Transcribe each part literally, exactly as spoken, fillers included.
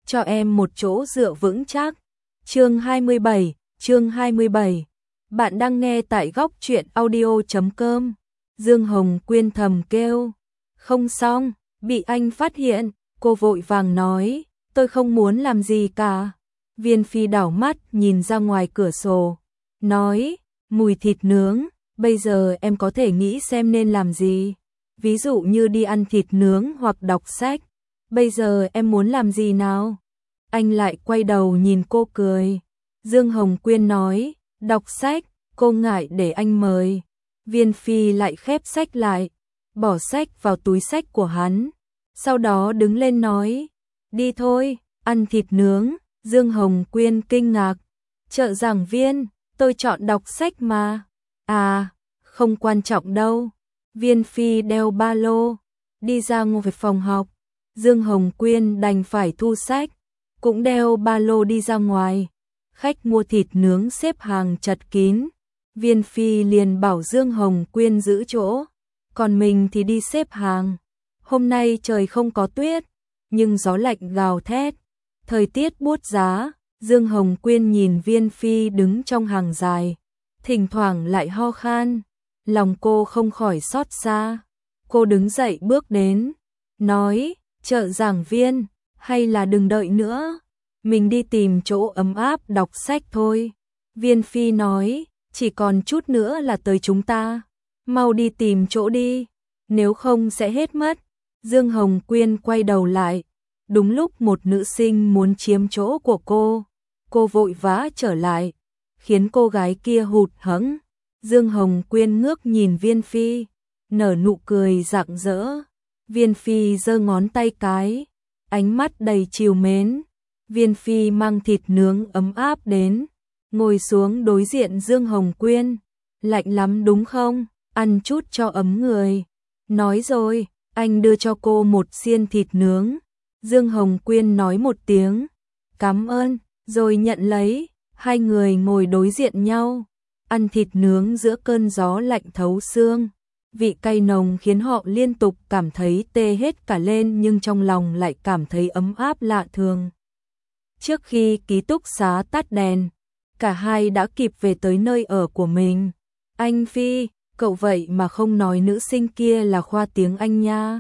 cho em một chỗ dựa vững chắc. Chương hai mươi bảy, chương hai mươi bảy. Bạn đang nghe tại góc truyện audio chấm com. Dương Hồng Quyên thầm kêu, không xong, bị anh phát hiện, cô vội vàng nói, tôi không muốn làm gì cả. Viên Phi đảo mắt nhìn ra ngoài cửa sổ, nói, mùi thịt nướng, bây giờ em có thể nghĩ xem nên làm gì. Ví dụ như đi ăn thịt nướng hoặc đọc sách. Bây giờ em muốn làm gì nào? Anh lại quay đầu nhìn cô cười. Dương Hồng Quyên nói, đọc sách, cô ngại để anh mời. Viên Phi lại khép sách lại, bỏ sách vào túi sách của hắn. Sau đó đứng lên nói, đi thôi, ăn thịt nướng. Dương Hồng Quyên kinh ngạc, trợ giảng viên, tôi chọn đọc sách mà. À, không quan trọng đâu. Viên Phi đeo ba lô, đi ra ngoài phòng học. Dương Hồng Quyên đành phải thu sách, cũng đeo ba lô đi ra ngoài. Khách mua thịt nướng xếp hàng chật kín. Viên Phi liền bảo Dương Hồng Quyên giữ chỗ, còn mình thì đi xếp hàng. Hôm nay trời không có tuyết, nhưng gió lạnh gào thét, thời tiết buốt giá. Dương Hồng Quyên nhìn Viên Phi đứng trong hàng dài, thỉnh thoảng lại ho khan, lòng cô không khỏi xót xa. Cô đứng dậy bước đến, nói, trợ giảng viên, hay là đừng đợi nữa, mình đi tìm chỗ ấm áp đọc sách thôi. Viên Phi nói, chỉ còn chút nữa là tới chúng ta, mau đi tìm chỗ đi, nếu không sẽ hết mất. Dương Hồng Quyên quay đầu lại, đúng lúc một nữ sinh muốn chiếm chỗ của cô, cô vội vã trở lại, khiến cô gái kia hụt hẫng. Dương Hồng Quyên ngước nhìn Viên Phi, nở nụ cười rạng rỡ. Viên Phi giơ ngón tay cái, ánh mắt đầy trìu mến. Viên Phi mang thịt nướng ấm áp đến, ngồi xuống đối diện Dương Hồng Quyên. Lạnh lắm đúng không? Ăn chút cho ấm người. Nói rồi, anh đưa cho cô một xiên thịt nướng. Dương Hồng Quyên nói một tiếng, cảm ơn, rồi nhận lấy. Hai người ngồi đối diện nhau, ăn thịt nướng giữa cơn gió lạnh thấu xương. Vị cay nồng khiến họ liên tục cảm thấy tê hết cả lên, nhưng trong lòng lại cảm thấy ấm áp lạ thường. Trước khi ký túc xá tắt đèn, cả hai đã kịp về tới nơi ở của mình. Anh Phi, cậu vậy mà không nói nữ sinh kia là khoa tiếng Anh nha.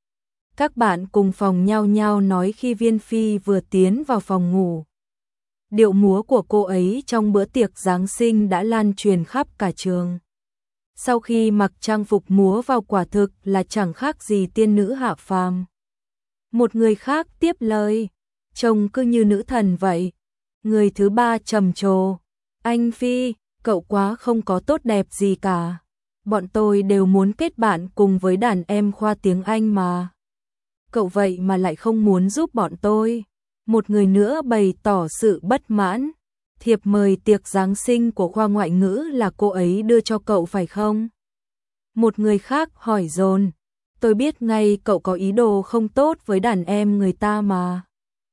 Các bạn cùng phòng nhao nhao nói khi Viên Phi vừa tiến vào phòng ngủ. Điệu múa của cô ấy trong bữa tiệc Giáng sinh đã lan truyền khắp cả trường. Sau khi mặc trang phục múa vào quả thực là chẳng khác gì tiên nữ hạ phàm. Một người khác tiếp lời, trông cứ như nữ thần vậy. Người thứ ba trầm trồ, anh Phi, cậu quá không có tốt đẹp gì cả. Bọn tôi đều muốn kết bạn cùng với đàn em khoa tiếng Anh mà. Cậu vậy mà lại không muốn giúp bọn tôi. Một người nữa bày tỏ sự bất mãn. Thiệp mời tiệc Giáng sinh của khoa ngoại ngữ là cô ấy đưa cho cậu phải không? Một người khác hỏi dồn, tôi biết ngay cậu có ý đồ không tốt với đàn em người ta mà.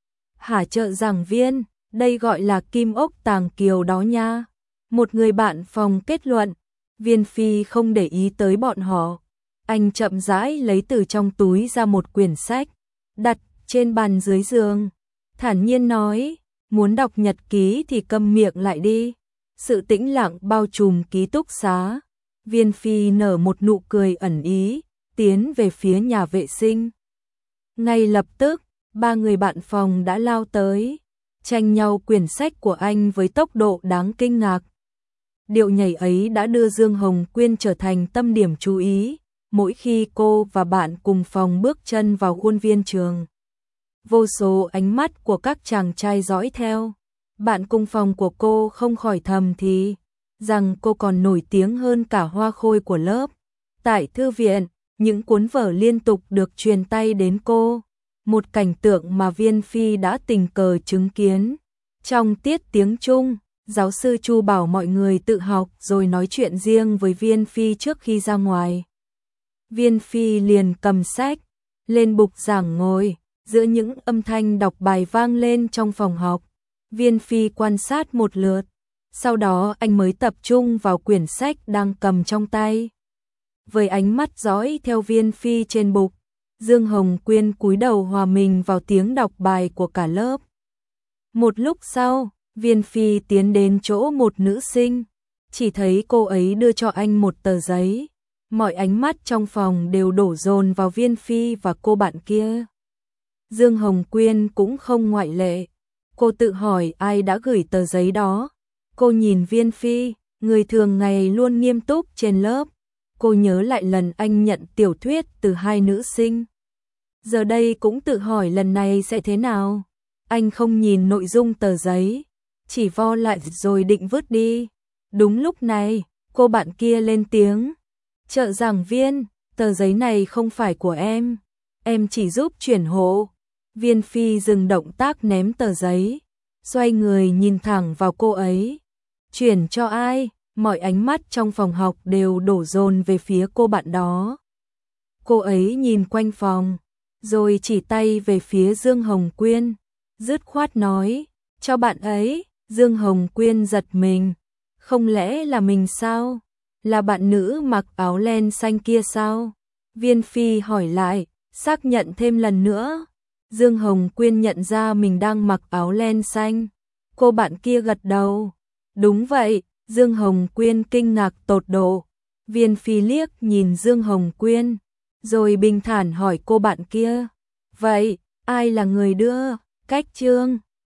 Hả trợ giảng viên, đây gọi là kim ốc tàng kiều đó nha. Một người bạn phòng kết luận. Viên Phi không để ý tới bọn họ. Anh chậm rãi lấy từ trong túi ra một quyển sách, đặt trên bàn dưới giường. Thản nhiên nói, muốn đọc nhật ký thì câm miệng lại đi. Sự tĩnh lặng bao trùm ký túc xá. Viên Phi nở một nụ cười ẩn ý, tiến về phía nhà vệ sinh. Ngay lập tức, ba người bạn phòng đã lao tới, tranh nhau quyển sách của anh với tốc độ đáng kinh ngạc. Điệu nhảy ấy đã đưa Dương Hồng Quyên trở thành tâm điểm chú ý, mỗi khi cô và bạn cùng phòng bước chân vào khuôn viên trường. Vô số ánh mắt của các chàng trai dõi theo. Bạn cùng phòng của cô không khỏi thầm thì rằng cô còn nổi tiếng hơn cả hoa khôi của lớp. Tại thư viện, những cuốn vở liên tục được truyền tay đến cô. Một cảnh tượng mà Viên Phi đã tình cờ chứng kiến. Trong tiết tiếng Trung, giáo sư Chu bảo mọi người tự học rồi nói chuyện riêng với Viên Phi trước khi ra ngoài. Viên Phi liền cầm sách, lên bục giảng ngồi, giữa những âm thanh đọc bài vang lên trong phòng học. Viên Phi quan sát một lượt, sau đó anh mới tập trung vào quyển sách đang cầm trong tay. Với ánh mắt dõi theo Viên Phi trên bục, Dương Hồng Quyên cúi đầu hòa mình vào tiếng đọc bài của cả lớp. Một lúc sau, Viên Phi tiến đến chỗ một nữ sinh, chỉ thấy cô ấy đưa cho anh một tờ giấy. Mọi ánh mắt trong phòng đều đổ dồn vào Viên Phi và cô bạn kia. Dương Hồng Quyên cũng không ngoại lệ. Cô tự hỏi ai đã gửi tờ giấy đó. Cô nhìn Viên Phi, người thường ngày luôn nghiêm túc trên lớp. Cô nhớ lại lần anh nhận tiểu thuyết từ hai nữ sinh. Giờ đây cũng tự hỏi lần này sẽ thế nào. Anh không nhìn nội dung tờ giấy, chỉ vo lại rồi định vứt đi. Đúng lúc này, cô bạn kia lên tiếng. Trợ giảng viên, tờ giấy này không phải của em. Em chỉ giúp chuyển hộ. Viên Phi dừng động tác ném tờ giấy, xoay người nhìn thẳng vào cô ấy. Chuyển cho ai? Mọi ánh mắt trong phòng học đều đổ dồn về phía cô bạn đó. Cô ấy nhìn quanh phòng, rồi chỉ tay về phía Dương Hồng Quyên, dứt khoát nói, cho bạn ấy. Dương Hồng Quyên giật mình, không lẽ là mình sao? Là bạn nữ mặc áo len xanh kia sao? Viên Phi hỏi lại, xác nhận thêm lần nữa. Dương Hồng Quyên nhận ra mình đang mặc áo len xanh. Cô bạn kia gật đầu. Đúng vậy. Dương Hồng Quyên kinh ngạc tột độ. Viên Phi liếc nhìn Dương Hồng Quyên, rồi bình thản hỏi cô bạn kia. Vậy, ai là người đưa? Cách Trương